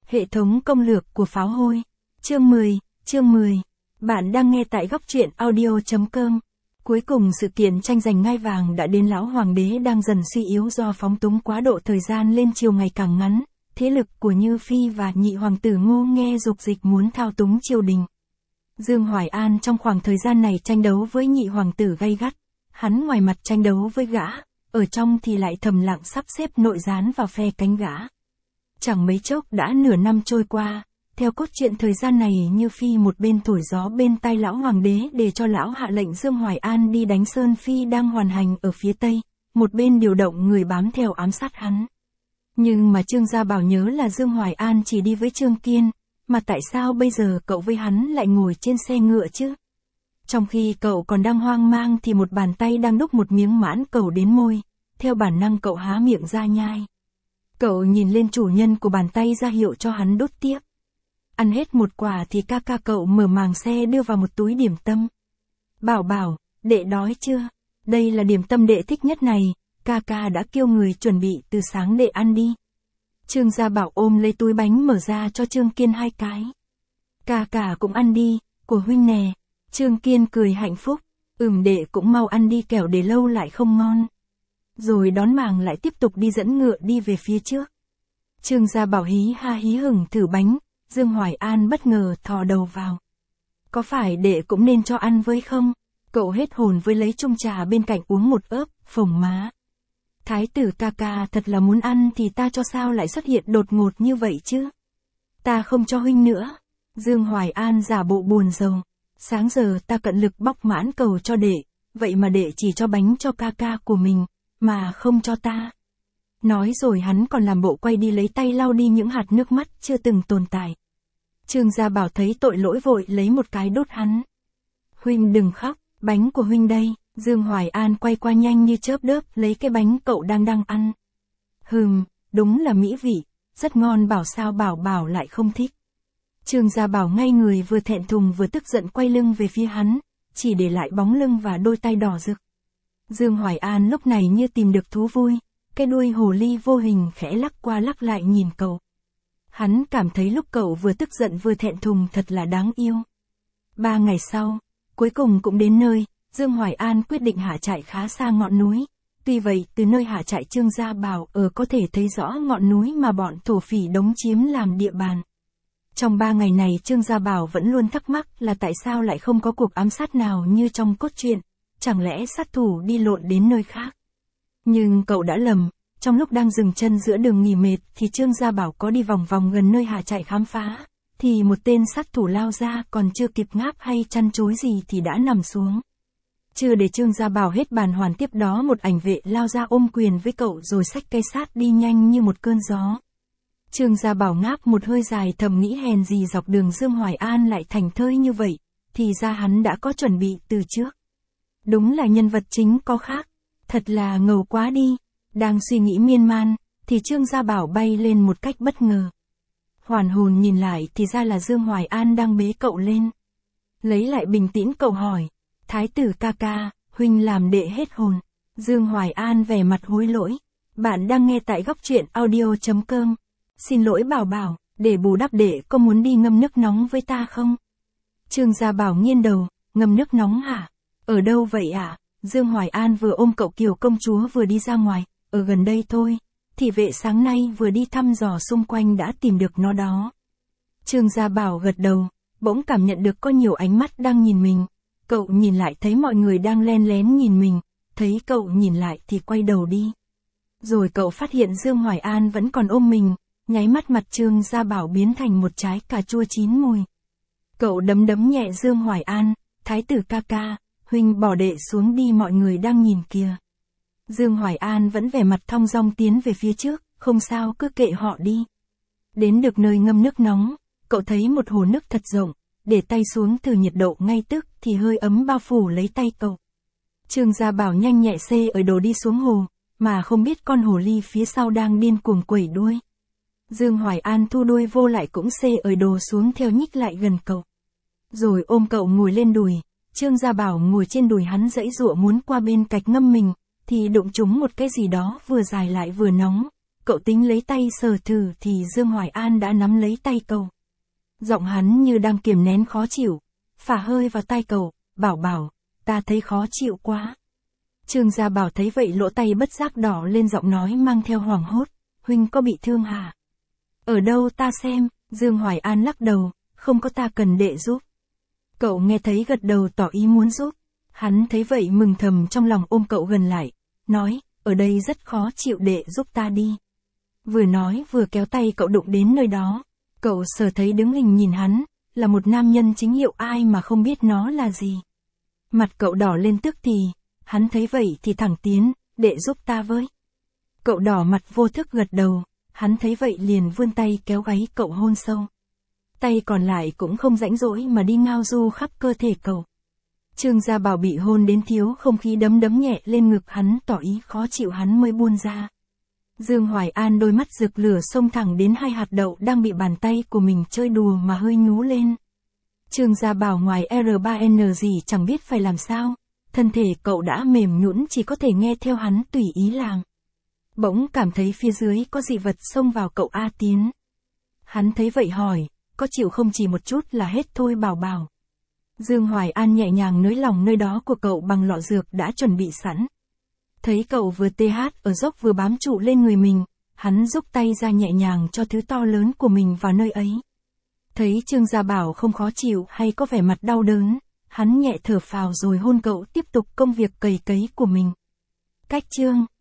Hệ thống công lược của pháo hôi. Chương 10. Bạn đang nghe tại góc truyện audio.com. Cuối cùng sự kiện tranh giành ngai vàng đã đến. Lão hoàng đế đang dần suy yếu do phóng túng quá độ, thời gian lên triều ngày càng ngắn. Thế lực của Như Phi và nhị hoàng tử Ngô Nghe dục dịch muốn thao túng triều đình. Dương Hoài An trong khoảng thời gian này tranh đấu với nhị hoàng tử gay gắt. Hắn ngoài mặt tranh đấu với gã, ở trong thì lại thầm lặng sắp xếp nội gián vào phe cánh gã. Chẳng mấy chốc đã nửa năm trôi qua, theo cốt truyện thời gian này Như Phi một bên thổi gió bên tai lão hoàng đế để cho lão hạ lệnh Dương Hoài An đi đánh Sơn Phi đang hoàn hành ở phía tây, một bên điều động người bám theo ám sát hắn. Nhưng mà Trương Gia Bảo nhớ là Dương Hoài An chỉ đi với Trương Kiên, mà tại sao bây giờ cậu với hắn lại ngồi trên xe ngựa chứ? Trong khi cậu còn đang hoang mang thì một bàn tay đang đút một miếng mãn cầu đến môi, theo bản năng cậu há miệng ra nhai. Cậu nhìn lên chủ nhân của bàn tay ra hiệu cho hắn đút tiếp. Ăn hết một quả thì ca cậu mở màng xe đưa vào một túi điểm tâm. Bảo, đệ đói chưa? Đây là điểm tâm đệ thích nhất này, ca đã kêu người chuẩn bị từ sáng đệ ăn đi. Trương Gia Bảo ôm lấy túi bánh mở ra cho Trương Kiên 2 cái. Ca cũng ăn đi, của huynh nè. Trương Kiên cười hạnh phúc, đệ cũng mau ăn đi kẻo để lâu lại không ngon. Rồi đón màng lại tiếp tục đi dẫn ngựa đi về phía trước. Trương Gia Bảo hí hửng thử bánh, Dương Hoài An bất ngờ thò đầu vào. Có phải đệ cũng nên cho ăn với không? Cậu hết hồn với lấy chung trà bên cạnh uống một ớp, phồng má. Thái tử ca thật là muốn ăn thì ta cho sao lại xuất hiện đột ngột như vậy chứ? Ta không cho huynh nữa. Dương Hoài An giả bộ buồn rầu. Sáng giờ ta cận lực bóc mãn cầu cho đệ, vậy mà đệ chỉ cho bánh cho ca của mình, mà không cho ta. Nói rồi hắn còn làm bộ quay đi lấy tay lau đi những hạt nước mắt chưa từng tồn tại. Trương Gia Bảo thấy tội lỗi vội lấy một cái đút hắn. Huynh đừng khóc, bánh của huynh đây. Dương Hoài An quay qua nhanh như chớp đớp lấy cái bánh cậu đang ăn. Đúng là mỹ vị, rất ngon, bảo sao bảo lại không thích. Trương Gia Bảo ngay người vừa thẹn thùng vừa tức giận quay lưng về phía hắn, chỉ để lại bóng lưng và đôi tay đỏ rực. Dương Hoài An lúc này như tìm được thú vui, cái đuôi hồ ly vô hình khẽ lắc qua lắc lại nhìn cậu. Hắn cảm thấy lúc cậu vừa tức giận vừa thẹn thùng thật là đáng yêu. 3 ngày sau, cuối cùng cũng đến nơi, Dương Hoài An quyết định hạ trại khá xa ngọn núi. Tuy vậy từ nơi hạ trại Trương Gia Bảo ở có thể thấy rõ ngọn núi mà bọn thổ phỉ đống chiếm làm địa bàn. Trong 3 ngày này Trương Gia Bảo vẫn luôn thắc mắc là tại sao lại không có cuộc ám sát nào như trong cốt truyện, chẳng lẽ sát thủ đi lộn đến nơi khác. Nhưng cậu đã lầm, trong lúc đang dừng chân giữa đường nghỉ mệt thì Trương Gia Bảo có đi vòng vòng gần nơi hạ trại khám phá, thì một tên sát thủ lao ra còn chưa kịp ngáp hay chăn chối gì thì đã nằm xuống. Chưa để Trương Gia Bảo hết bàn hoàn tiếp đó một ảnh vệ lao ra ôm quyền với cậu rồi xách cây sát đi nhanh như một cơn gió. Trương Gia Bảo ngáp một hơi dài thầm nghĩ hèn gì dọc đường Dương Hoài An lại thành thơi như vậy, thì ra hắn đã có chuẩn bị từ trước. Đúng là nhân vật chính có khác, thật là ngầu quá đi. Đang suy nghĩ miên man, thì Trương Gia Bảo bay lên một cách bất ngờ. Hoàn hồn nhìn lại thì ra là Dương Hoài An đang bế cậu lên. Lấy lại bình tĩnh cậu hỏi, Thái tử ca, huynh làm đệ hết hồn. Dương Hoài An vẻ mặt hối lỗi. Bạn đang nghe tại góc truyện audio.com. Xin lỗi Bảo, để bù đắp đệ có muốn đi ngâm nước nóng với ta không? Trương Gia Bảo nghiêng đầu, ngâm nước nóng hả? Ở đâu vậy ạ? Dương Hoài An vừa ôm cậu Kiều công chúa vừa đi ra ngoài, ở gần đây thôi. Thị vệ sáng nay vừa đi thăm dò xung quanh đã tìm được nó đó. Trương Gia Bảo gật đầu, bỗng cảm nhận được có nhiều ánh mắt đang nhìn mình. Cậu nhìn lại thấy mọi người đang len lén nhìn mình, thấy cậu nhìn lại thì quay đầu đi. Rồi cậu phát hiện Dương Hoài An vẫn còn ôm mình, nháy mắt mặt Trương Gia Bảo biến thành một trái cà chua chín mùi. Cậu đấm nhẹ Dương Hoài An, Thái tử ca, huynh bỏ đệ xuống đi, mọi người đang nhìn kìa. Dương Hoài An vẫn vẻ mặt thong dong tiến về phía trước, không sao cứ kệ họ đi. Đến được nơi ngâm nước nóng, cậu thấy một hồ nước thật rộng, để tay xuống thử nhiệt độ ngay tức thì hơi ấm bao phủ lấy tay cậu. Trương Gia Bảo nhanh nhẹ xê ở đồ đi xuống hồ, mà không biết con hồ ly phía sau đang điên cuồng quẩy đuôi. Dương Hoài An thu đuôi vô lại cũng xê ở đồ xuống theo nhích lại gần cậu. Rồi ôm cậu ngồi lên đùi, Trương Gia Bảo ngồi trên đùi hắn giãy giụa muốn qua bên cạnh ngâm mình, thì đụng trúng một cái gì đó vừa dài lại vừa nóng, cậu tính lấy tay sờ thử thì Dương Hoài An đã nắm lấy tay cậu. Giọng hắn như đang kiềm nén khó chịu, phả hơi vào tai cậu, Bảo, ta thấy khó chịu quá. Trương Gia Bảo thấy vậy lỗ tay bất giác đỏ lên, giọng nói mang theo hoảng hốt, huynh có bị thương hả? Ở đâu ta xem, Dương Hoài An lắc đầu, không có, ta cần đệ giúp. Cậu nghe thấy gật đầu tỏ ý muốn giúp. Hắn thấy vậy mừng thầm trong lòng, ôm cậu gần lại, nói, ở đây rất khó chịu, đệ giúp ta đi. Vừa nói vừa kéo tay cậu đụng đến nơi đó. Cậu sờ thấy đứng hình nhìn hắn, là một nam nhân chính hiệu, ai mà không biết nó là gì. Mặt cậu đỏ lên tức thì, hắn thấy vậy thì thẳng tiến, đệ giúp ta với. Cậu đỏ mặt vô thức gật đầu, hắn thấy vậy liền vươn tay kéo gáy cậu hôn sâu. Tay còn lại cũng không rãnh rỗi mà đi ngao du khắp cơ thể cậu. Trương Gia Bảo bị hôn đến thiếu không khí, đấm nhẹ lên ngực hắn tỏ ý khó chịu, hắn mới buông ra. Dương Hoài An đôi mắt rực lửa xông thẳng đến hai hạt đậu đang bị bàn tay của mình chơi đùa mà hơi nhú lên. Trương Gia Bảo ngoài R3N gì chẳng biết phải làm sao, thân thể cậu đã mềm nhũn, chỉ có thể nghe theo hắn tùy ý làm. Bỗng cảm thấy phía dưới có dị vật xông vào cậu A Tiến. Hắn thấy vậy hỏi, có chịu không, chỉ một chút là hết thôi Bảo. Dương Hoài An nhẹ nhàng nới lỏng nơi đó của cậu bằng lọ dược đã chuẩn bị sẵn. Thấy cậu vừa TH ở dốc vừa bám trụ lên người mình, hắn rút tay ra nhẹ nhàng cho thứ to lớn của mình vào nơi ấy. Thấy Trương Gia Bảo không khó chịu hay có vẻ mặt đau đớn, hắn nhẹ thở phào rồi hôn cậu, tiếp tục công việc cầy cấy của mình. Cách chương